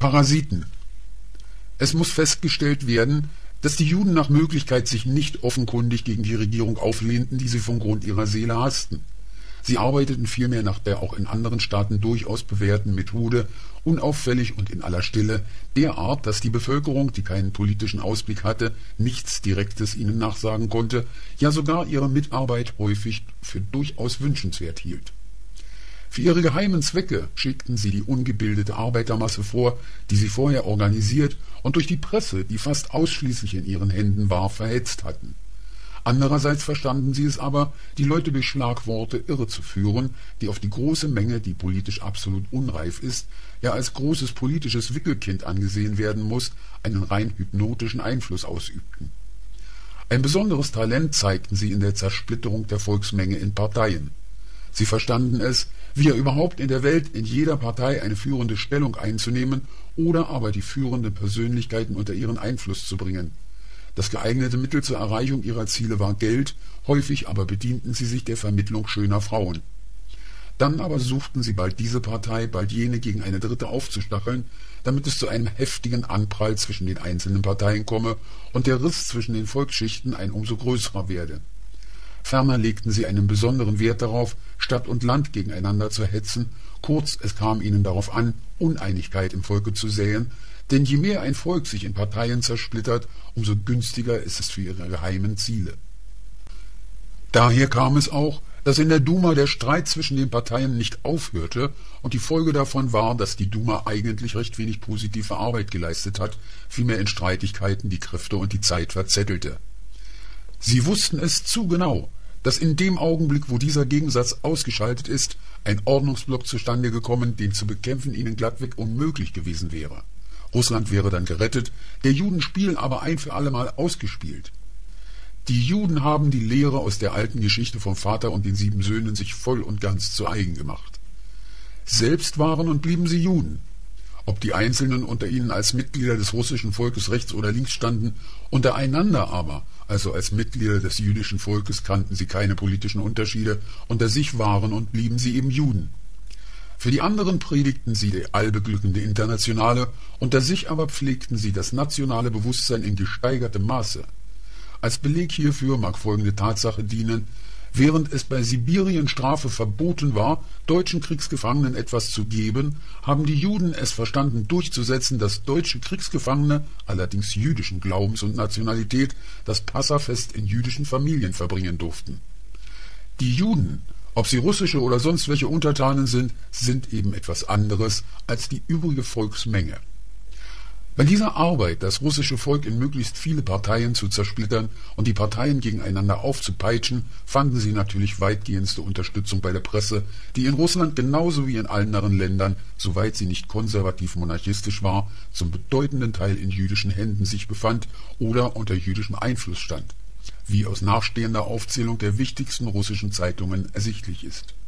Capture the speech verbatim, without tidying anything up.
Parasiten. Es muss festgestellt werden, dass die Juden nach Möglichkeit sich nicht offenkundig gegen die Regierung auflehnten, die sie vom Grund ihrer Seele hassten. Sie arbeiteten vielmehr nach der auch in anderen Staaten durchaus bewährten Methode, unauffällig und in aller Stille, derart, dass die Bevölkerung, die keinen politischen Ausblick hatte, nichts Direktes ihnen nachsagen konnte, ja sogar ihre Mitarbeit häufig für durchaus wünschenswert hielt. Für ihre geheimen Zwecke schickten sie die ungebildete Arbeitermasse vor, die sie vorher organisiert und durch die Presse, die fast ausschließlich in ihren Händen war, verhetzt hatten. Andererseits verstanden sie es aber, die Leute durch Schlagworte irrezuführen, die auf die große Menge, die politisch absolut unreif ist, ja als großes politisches Wickelkind angesehen werden muss, einen rein hypnotischen Einfluss ausübten. Ein besonderes Talent zeigten sie in der Zersplitterung der Volksmenge in Parteien. Sie verstanden es, wie er überhaupt in der Welt in jeder Partei eine führende Stellung einzunehmen oder aber die führenden Persönlichkeiten unter ihren Einfluss zu bringen. Das geeignete Mittel zur Erreichung ihrer Ziele war Geld, häufig aber bedienten sie sich der Vermittlung schöner Frauen. Dann aber suchten sie bald diese Partei, bald jene gegen eine dritte aufzustacheln, damit es zu einem heftigen Anprall zwischen den einzelnen Parteien komme und der Riss zwischen den Volksschichten ein umso größerer werde. Ferner legten sie einen besonderen Wert darauf, Stadt und Land gegeneinander zu hetzen, kurz, es kam ihnen darauf an, Uneinigkeit im Volke zu säen, denn je mehr ein Volk sich in Parteien zersplittert, umso günstiger ist es für ihre geheimen Ziele. Daher kam es auch, dass in der Duma der Streit zwischen den Parteien nicht aufhörte und die Folge davon war, dass die Duma eigentlich recht wenig positive Arbeit geleistet hat, vielmehr in Streitigkeiten die Kräfte und die Zeit verzettelte. Sie wussten es zu genau, dass in dem Augenblick, wo dieser Gegensatz ausgeschaltet ist, ein Ordnungsblock zustande gekommen, den zu bekämpfen ihnen glattweg unmöglich gewesen wäre. Russland wäre dann gerettet, der Judenspiel aber ein für allemal ausgespielt. Die Juden haben die Lehre aus der alten Geschichte vom Vater und den sieben Söhnen sich voll und ganz zu eigen gemacht. Selbst waren und blieben sie Juden. Ob die Einzelnen unter ihnen als Mitglieder des russischen Volkes rechts oder links standen, untereinander aber, also als Mitglieder des jüdischen Volkes, kannten sie keine politischen Unterschiede, unter sich waren und blieben sie eben Juden. Für die anderen predigten sie die allbeglückende Internationale, unter sich aber pflegten sie das nationale Bewusstsein in gesteigertem Maße. Als Beleg hierfür mag folgende Tatsache dienen: Während es bei Sibirien Strafe verboten war, deutschen Kriegsgefangenen etwas zu geben, haben die Juden es verstanden durchzusetzen, dass deutsche Kriegsgefangene, allerdings jüdischen Glaubens und Nationalität, das Passafest in jüdischen Familien verbringen durften. Die Juden, ob sie russische oder sonst welche Untertanen sind, sind eben etwas anderes als die übrige Volksmenge. Bei dieser Arbeit, das russische Volk in möglichst viele Parteien zu zersplittern und die Parteien gegeneinander aufzupeitschen, fanden sie natürlich weitgehendste Unterstützung bei der Presse, die in Russland genauso wie in allen anderen Ländern, soweit sie nicht konservativ-monarchistisch war, zum bedeutenden Teil in jüdischen Händen sich befand oder unter jüdischem Einfluss stand, wie aus nachstehender Aufzählung der wichtigsten russischen Zeitungen ersichtlich ist.